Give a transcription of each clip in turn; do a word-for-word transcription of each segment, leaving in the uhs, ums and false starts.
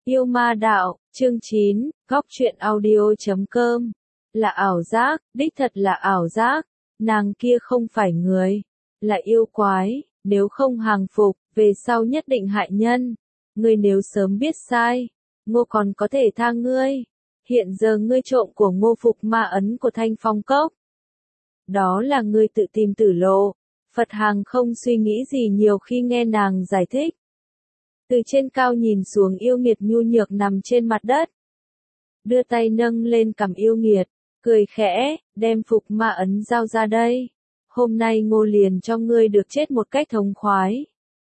Yêu ma đạo, chương chín, góc truyện audio chấm com. Là ảo giác, đích thật là ảo giác. Nàng kia không phải người, là yêu quái, nếu không hàng phục, về sau nhất định hại nhân. Ngươi nếu sớm biết sai, Ngô còn có thể tha ngươi. Hiện giờ ngươi trộm của Ngô phục ma ấn của Thanh Phong Cốc. Đó là ngươi tự tìm tử lộ. Phật Hàng không suy nghĩ gì nhiều khi nghe nàng giải thích. Từ trên cao nhìn xuống yêu nghiệt nhu nhược nằm trên mặt đất. Đưa tay nâng lên cằm yêu nghiệt, cười khẽ, đem phục ma ấn giao ra đây. Hôm nay Ngô liền cho ngươi được chết một cách thống khoái.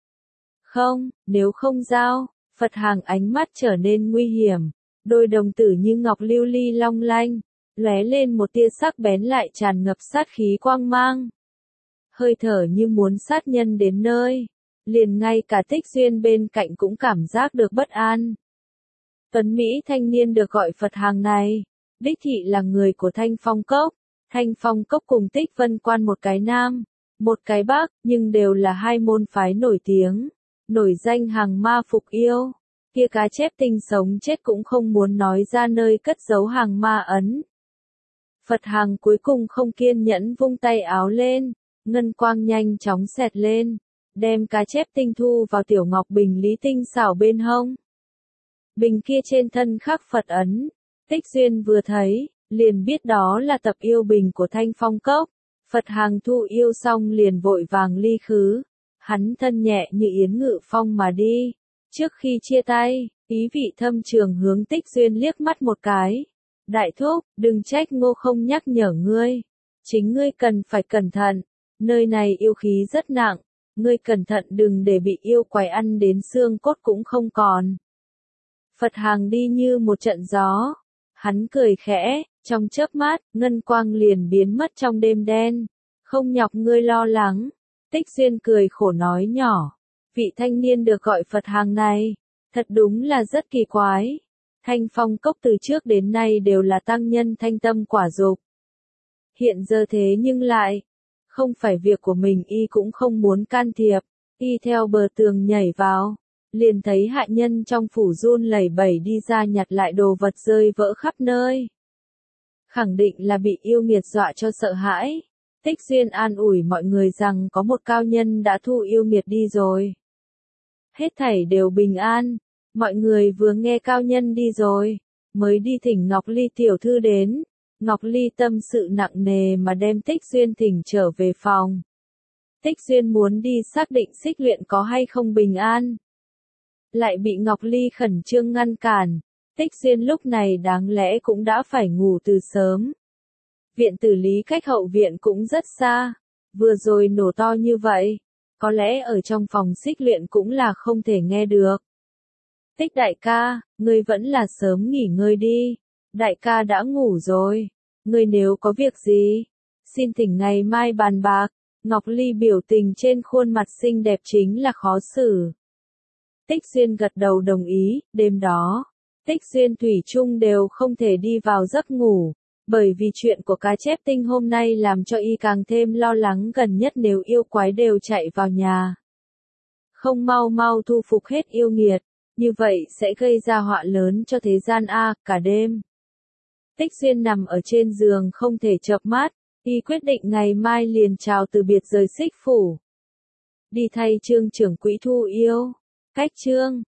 Không, nếu không giao, Phật Hàng ánh mắt trở nên nguy hiểm. Đôi đồng tử như ngọc lưu ly long lanh, lóe lên một tia sắc bén lại tràn ngập sát khí quang mang. Hơi thở như muốn sát nhân đến nơi. Liền ngay cả Tích Duyên bên cạnh cũng cảm giác được bất an. Tuấn Mỹ thanh niên được gọi Phật Hàng này, đích thị là người của Thanh Phong Cốc. Thanh Phong Cốc cùng Tích Vân Quan một cái nam, một cái bắc, nhưng đều là hai môn phái nổi tiếng, nổi danh hàng ma phục yêu. Kia cá chép tinh sống chết cũng không muốn nói ra nơi cất giấu hàng ma ấn. Phật Hàng cuối cùng không kiên nhẫn vung tay áo lên, ngân quang nhanh chóng xẹt lên. Đem cá chép tinh thu vào tiểu ngọc bình lý tinh xảo bên hông. Bình kia trên thân khắc Phật ấn, Tích Duyên vừa thấy, liền biết đó là tập yêu bình của Thanh Phong Cốc. Phật Hàng thu yêu xong liền vội vàng ly khứ, hắn thân nhẹ như yến ngự phong mà đi. Trước khi chia tay, ý vị thâm trường hướng Tích Duyên liếc mắt một cái. Đại thúc, đừng trách Ngô không nhắc nhở ngươi. Chính ngươi cần phải cẩn thận, nơi này yêu khí rất nặng. Ngươi cẩn thận đừng để bị yêu quái ăn đến xương cốt cũng không còn. Phật Hàng đi như một trận gió. Hắn cười khẽ, trong chớp mắt, ngân quang liền biến mất trong đêm đen. Không nhọc ngươi lo lắng. Tích Duyên cười khổ nói nhỏ. Vị thanh niên được gọi Phật Hàng này, thật đúng là rất kỳ quái. Thanh Phong Cốc từ trước đến nay đều là tăng nhân thanh tâm quả dục. Hiện giờ thế nhưng lại, không phải việc của mình y cũng không muốn can thiệp, y theo bờ tường nhảy vào, liền thấy hạ nhân trong phủ run lẩy bẩy đi ra nhặt lại đồ vật rơi vỡ khắp nơi. Khẳng định là bị yêu nghiệt dọa cho sợ hãi. Tích Duyên an ủi mọi người rằng có một cao nhân đã thu yêu nghiệt đi rồi. Hết thảy đều bình an, mọi người vừa nghe cao nhân đi rồi, mới đi thỉnh Ngọc Ly tiểu thư đến. Ngọc Ly tâm sự nặng nề mà đem Tích Duyên thỉnh trở về phòng. Tích Duyên muốn đi xác định xích luyện có hay không bình an. Lại bị Ngọc Ly khẩn trương ngăn cản. Tích Duyên lúc này đáng lẽ cũng đã phải ngủ từ sớm. Viện tử lý cách hậu viện cũng rất xa. Vừa rồi nổ to như vậy, có lẽ ở trong phòng xích luyện cũng là không thể nghe được. Tích đại ca, ngươi vẫn là sớm nghỉ ngơi đi. Đại ca đã ngủ rồi, ngươi nếu có việc gì, xin thỉnh ngày mai bàn bạc. Ngọc Ly biểu tình trên khuôn mặt xinh đẹp chính là khó xử. Tích Duyên gật đầu đồng ý, đêm đó, Tích Duyên thủy chung đều không thể đi vào giấc ngủ, bởi vì chuyện của cá chép tinh hôm nay làm cho y càng thêm lo lắng, gần nhất nếu yêu quái đều chạy vào nhà. Không mau mau thu phục hết yêu nghiệt, như vậy sẽ gây ra họa lớn cho thế gian a. Cả đêm Tích Duyên nằm ở trên giường không thể chợp mắt, y quyết định ngày mai liền chào từ biệt rời Xích phủ. Đi thay Trương trưởng quỹ thu yêu. Cách chương